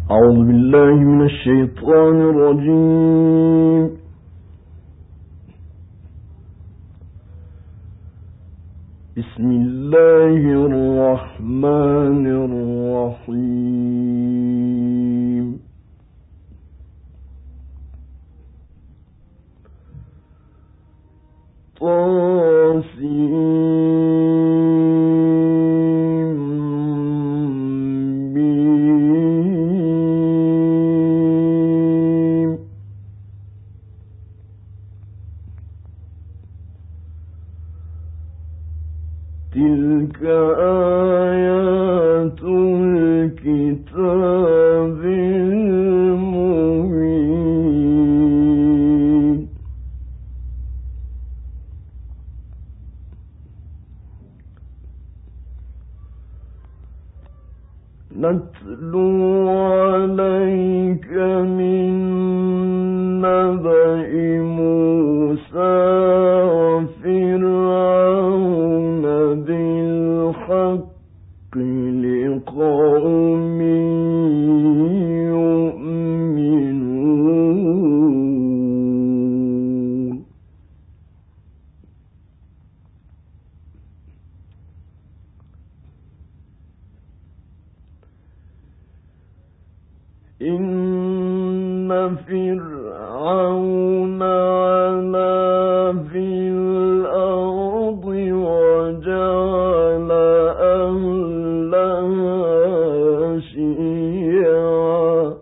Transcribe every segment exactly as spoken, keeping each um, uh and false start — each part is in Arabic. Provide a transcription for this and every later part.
أعوذ بالله من الشيطان الرجيم. بسم الله الرحمن الرحيم. تلك آيات الكتاب المبين. نتلو عليك من نبأ موسى وفرعون بالحق لقوم يؤمنون. إن فرعون علا في الأرض وجعل أهلها شيعا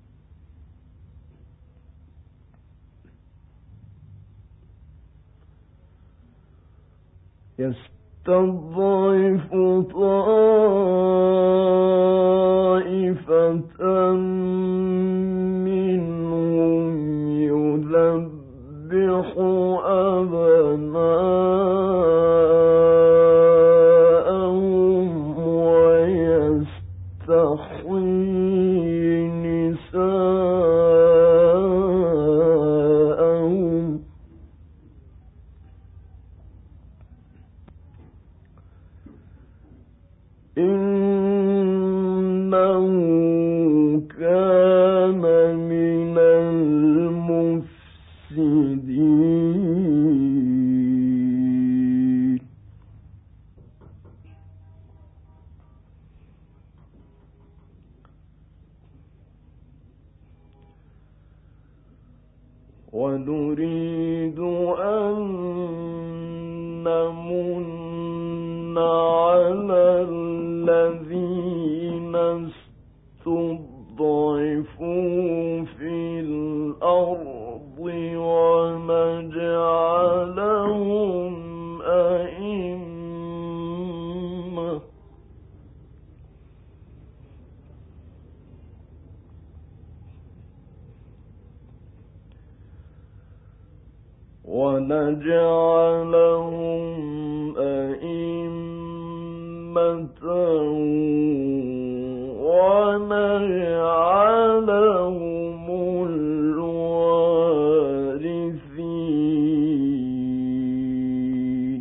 يستضعف طائفة منهم يذبح أبناءهم ويستحيي نساءهم إنه كان من المفسدين. ونريد أن نمن على الذين استضعفوا في الأرض ونجعلهم أئمة ونجعلهم أئمة ونجعلهم الوارثين.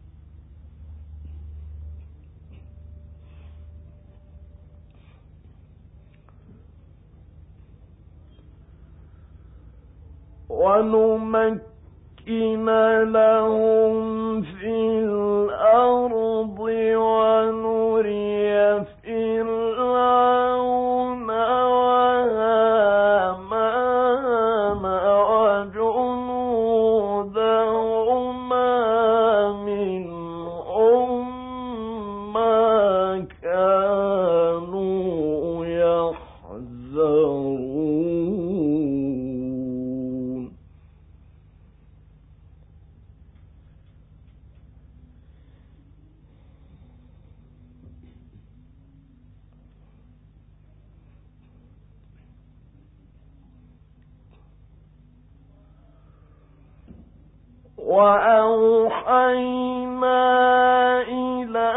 ونمكن لهم في الأرض ونري فرعون وهامان وجنودهما منهم ما كانوا يحذرون. وأوحينا إلى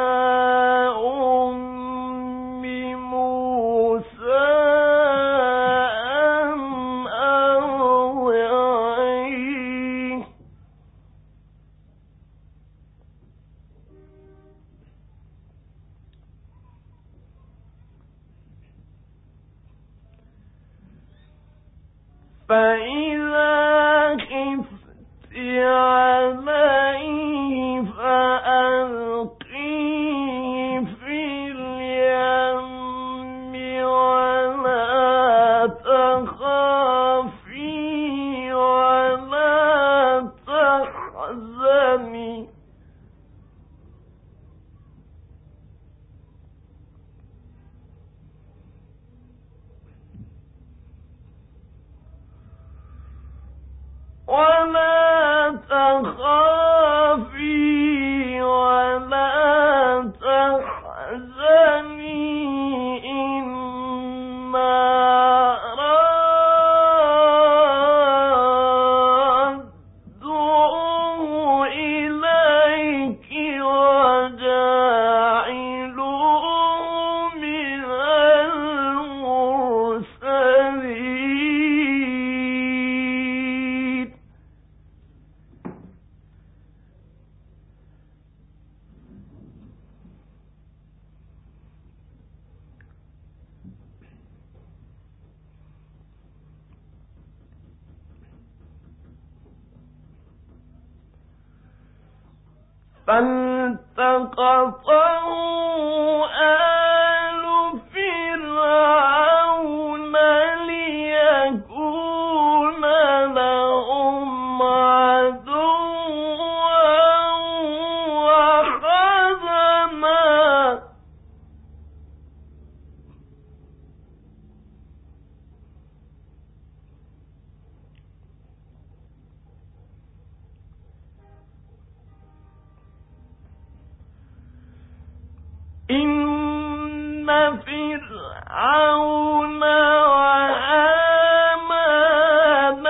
أم موسى أن أرضعيه فإذا خفت عليه فألقيه في اليم ولا تخافي ولا تحزني ولا تخافي ولا تحزني إنا رادوه إليك وجاعلوه من المرسلين فالتقطه آل فرعون ليكون لهم عدوا وحزنا إن فرعون وهامان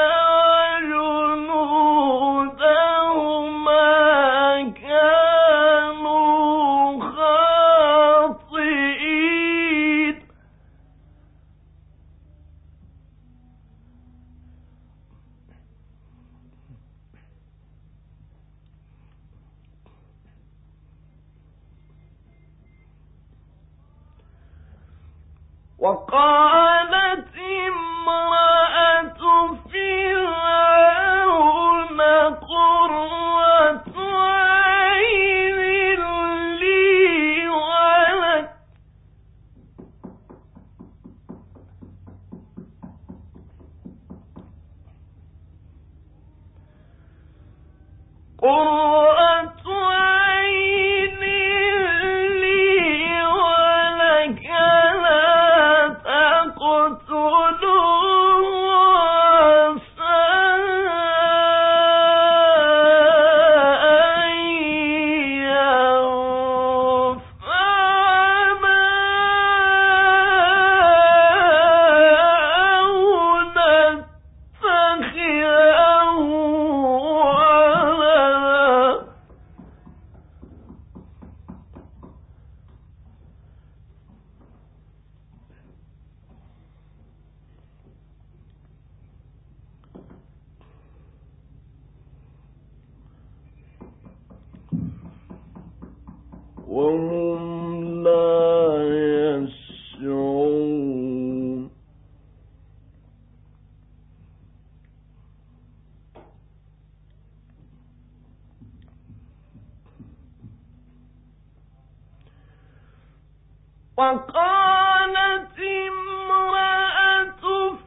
وجنودهما كانوا خاطئين وقالت امرأة فرعون قرة عين لي ولك قرة عين لي ولك لا تقتلوه عسى أن ينفعنا أو نتخذه ولدا وهم لا يشعرون وقالت امرأة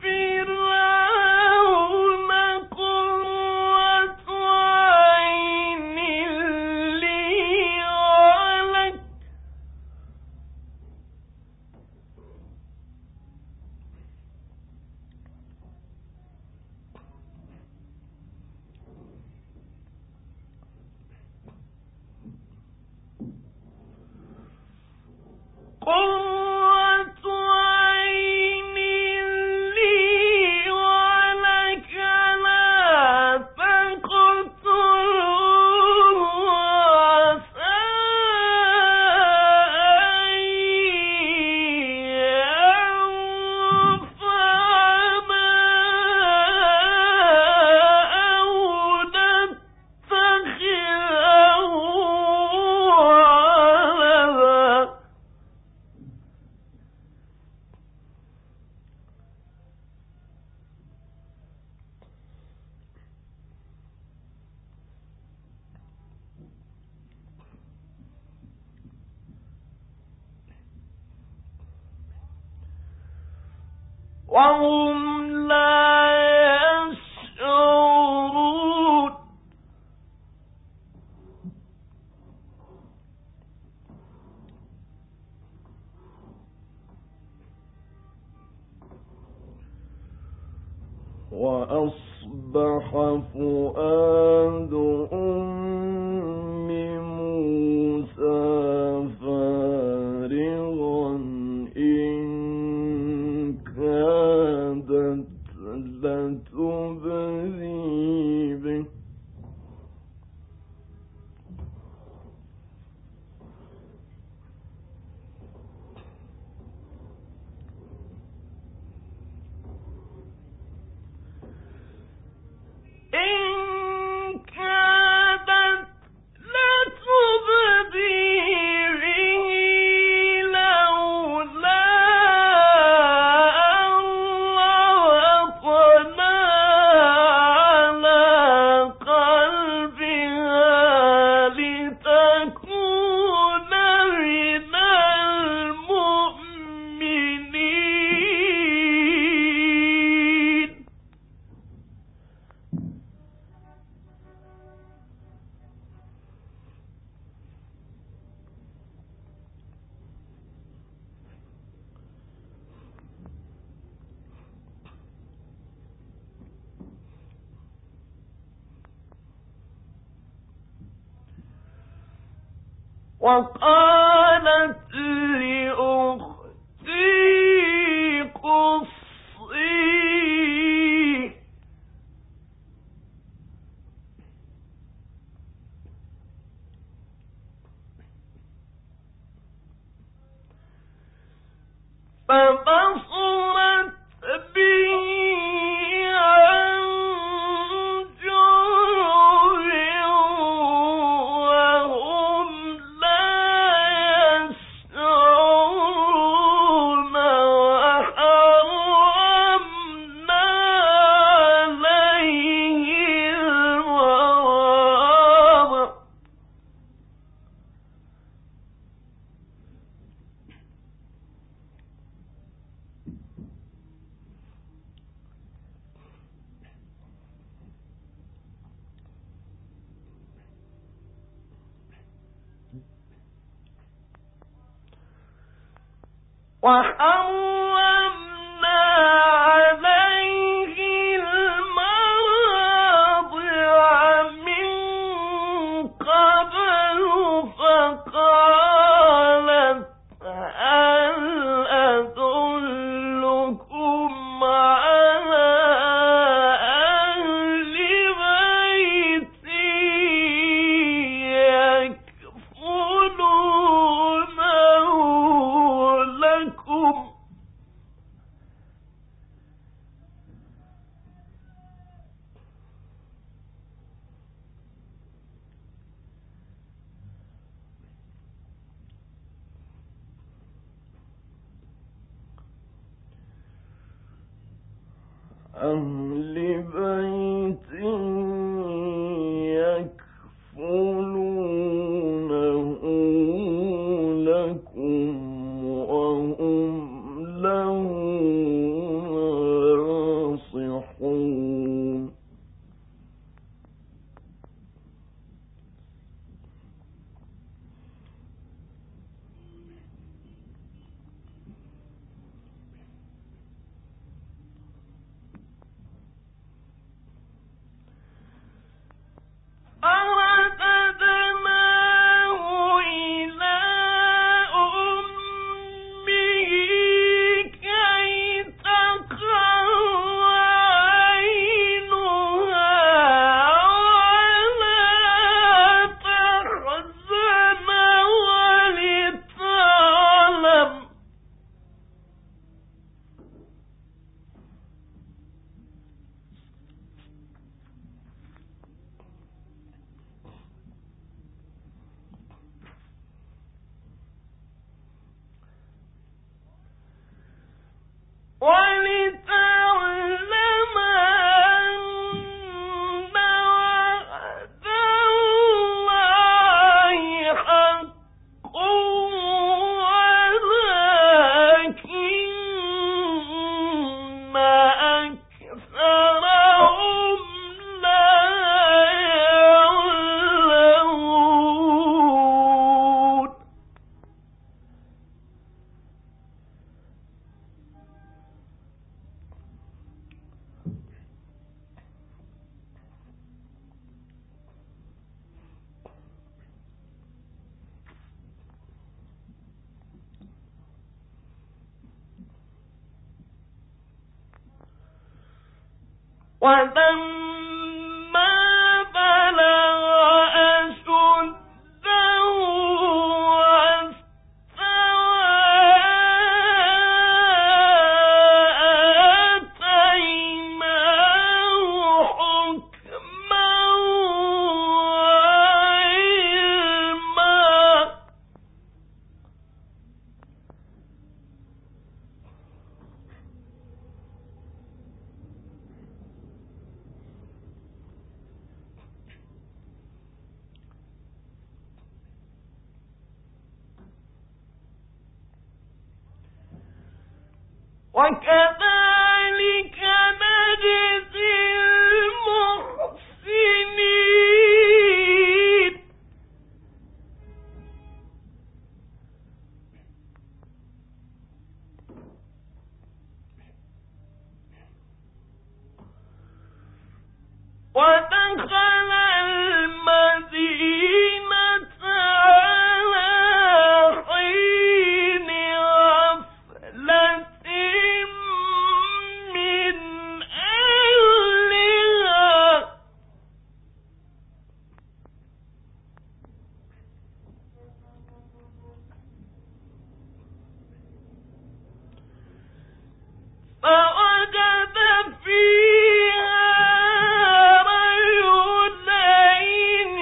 فرعون قرة عين لي ولك قرة عين لي ولك لا تقتلوه عسى أن ينفعنا أو نتخذه ولدا وهم لا يشعرون. وأصبح فؤاد أم موسى فارغا إن كادت لتبدي به إن كادت لتبدي به لولا أن ربطنا على قلبها لتكون من المؤمنين. وقالت لأختي قصيه فبصرت به عن جرب وهم لا يشعرون. وحرمنا عليه المراضع وحرمنا عليه المراضع من قبل فقالت هل أدلكم على أهل بيت يكفلونه لكم أهل بيت يكفلونه لكم وهم له ناصحون. وكذلك نجزي المحسنين ودخل المدينة على حين غفلة من أهلها فوجد فيها رجلين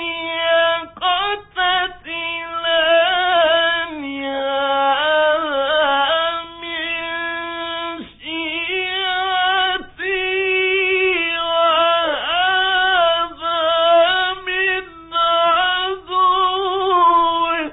يقتتلان هذا من شيعته وهذا من عدوه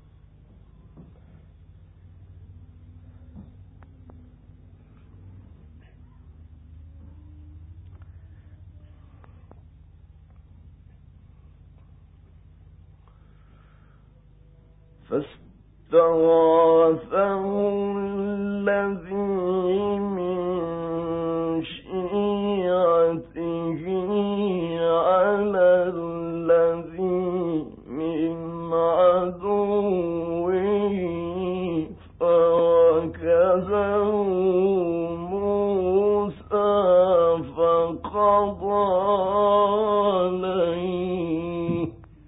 فاستغاثه الذي من شيعته على الذي من عدوه فوكزه موسى فقضى عليه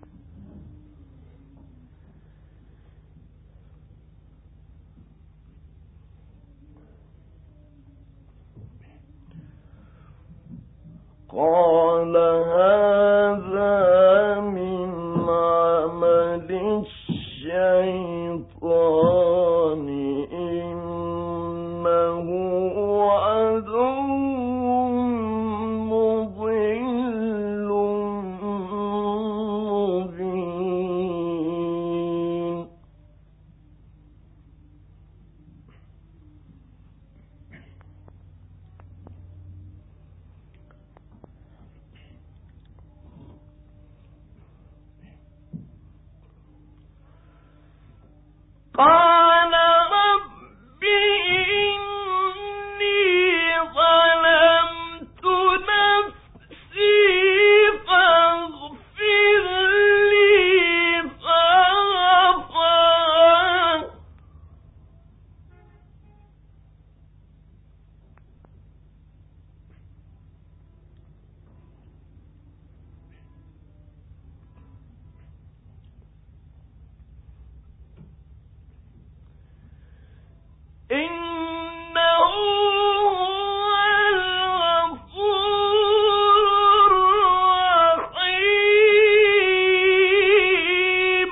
قال هذا من عمل الشيطان إنه عدو مضل مبين قال رب إني ظلمت نفسي فاغفر لي فغفر إنه هو الغفور الرحيم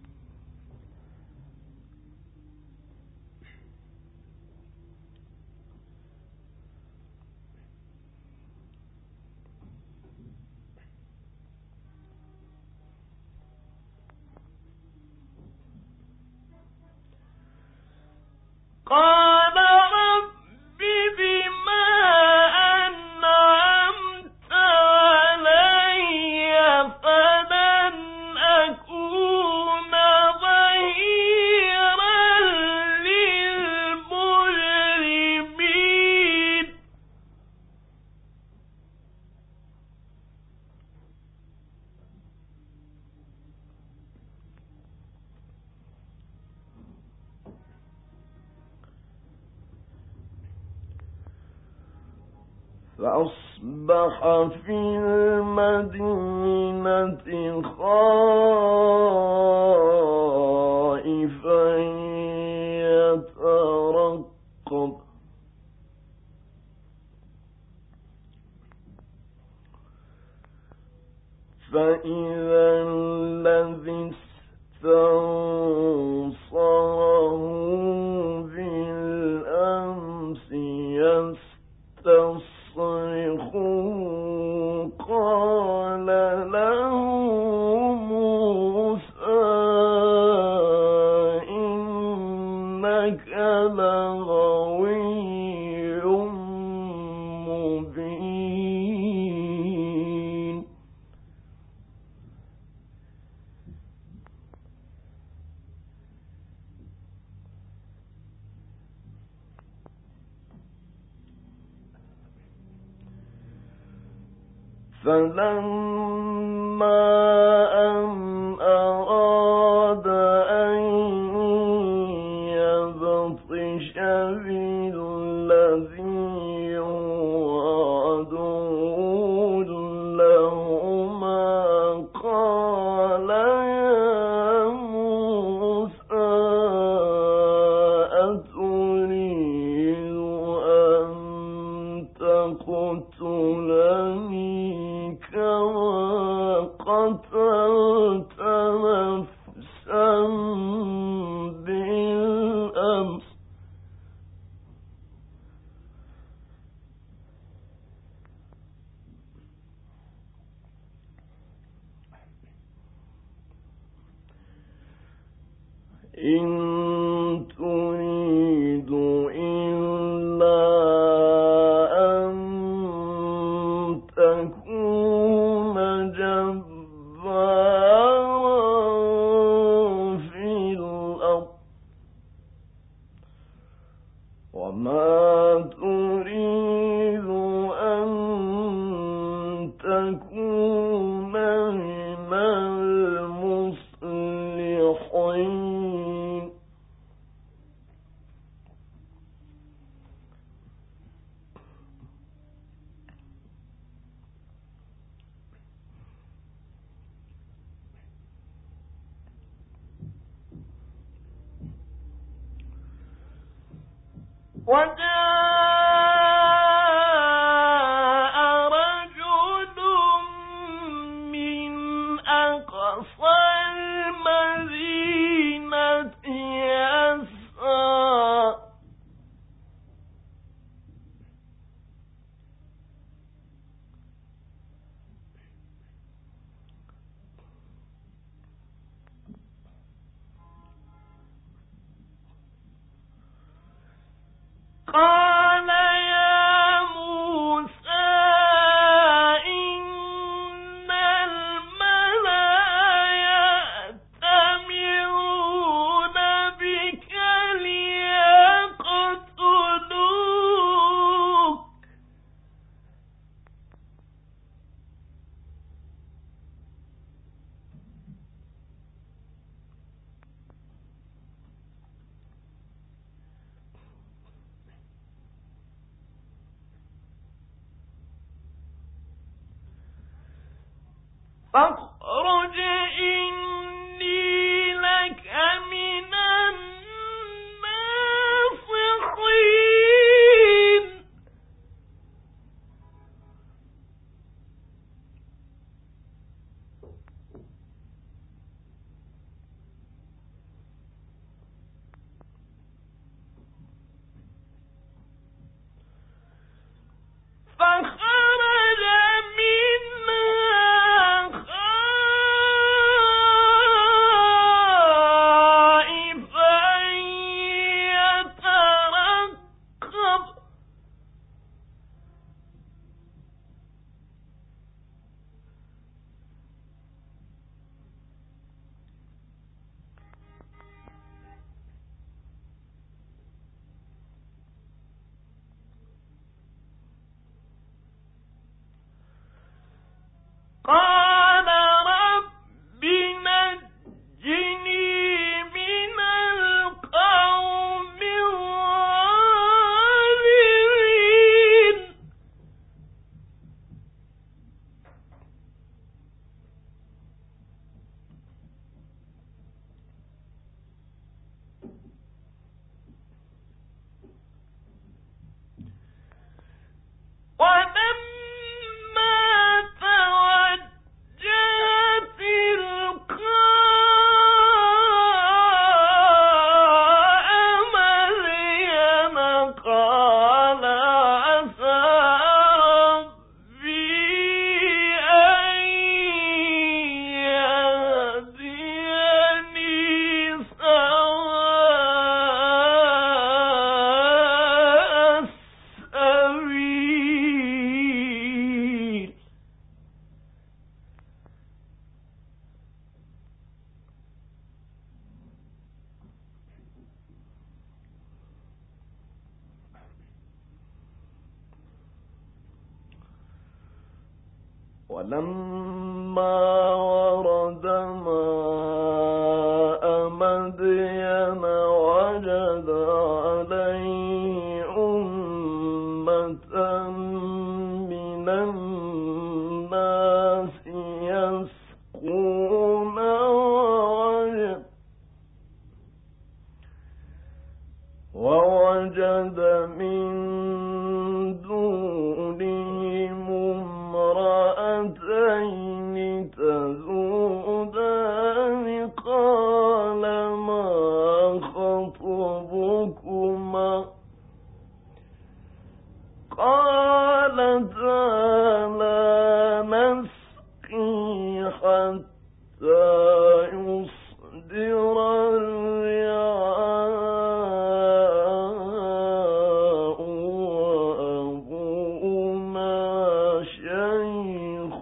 قال رب بما أنعمت علي فلن أكون ظهيرا للمجرمين فأصبح في المدينة خائفا يترقب فإذا الذي استنصره بالأمس يستصرخه قال له موسى إنك لغوي مبين. فلما أن أراد أن يبطش بالذي هو عدو لهما قال يا موسى أتريد أن تقتلني كما قتلت نفسا بالأمس إن تريد إلا أن تكون جبارا في الأرض وما تريد أن تكون من المصلحين. وجاء رجل من أقصى المدينة يسعى قال يا موسى إن الملأ يأتمرون بك ليقتلوك فاخرج إني لك من الناصحين. فخرج منها خائفا ولما ورد ماء مدين وجد عليه أمة من الناس يسقون ووجد من دونهم امرأتين تذودان قال ما خطبكما قالتا لا نسقي حتى يصدر الرعاء وأبونا شيخ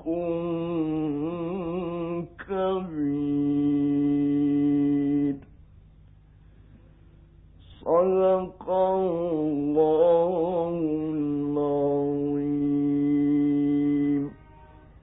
كبير. صدق الله